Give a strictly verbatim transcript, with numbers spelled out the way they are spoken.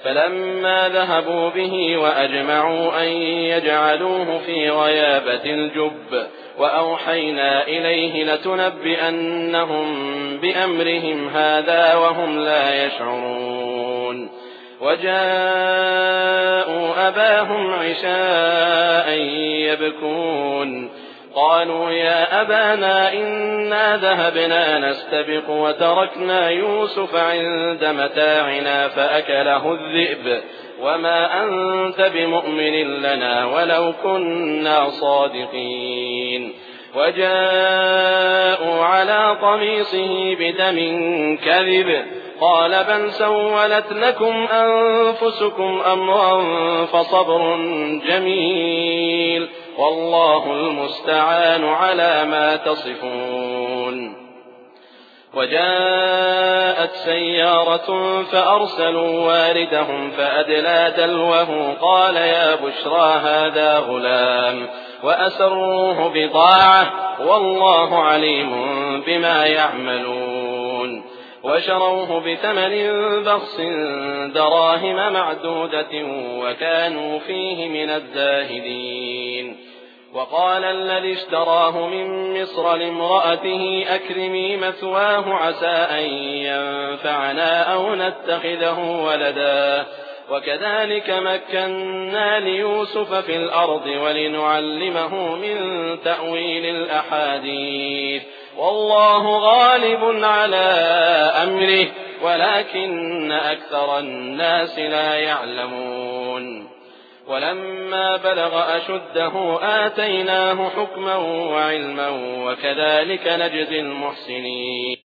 فلما ذهبوا به وأجمعوا أن يجعلوه في غيابة الجب وأوحينا إليه لتنبئنهم بأمرهم هذا وهم لا يشعرون. وجاءوا أباهم عشاء يبكون قالوا يا أبانا إنا ذهبنا نستبق وتركنا يوسف عند متاعنا فأكله الذئب وما أنت بمؤمن لنا ولو كنا صادقين. وجاءوا على قميصه بدم كذب قال بل سولت لكم أنفسكم أمرا فصبر جميل والله المستعان على ما تصفون. وجاءت سيارة فأرسلوا واردهم فأدلى دلوه قال يا بشرى هذا غلام وأسروه بضاعة والله عليم بما يعملون. وشروه بثمن بخس دراهم معدودة وكانوا فيه من الزاهدين. وقال الذي اشتراه من مصر لامرأته أكرمي مثواه عسى أن ينفعنا أو نتخذه ولدا وكذلك مكنا ليوسف في الأرض ولنعلمه من تأويل الأحاديث والله غالب على أمره ولكن أكثر الناس لا يعلمون. ولما بلغ أشده آتيناه حكما وعلما وكذلك نجزي المحسنين.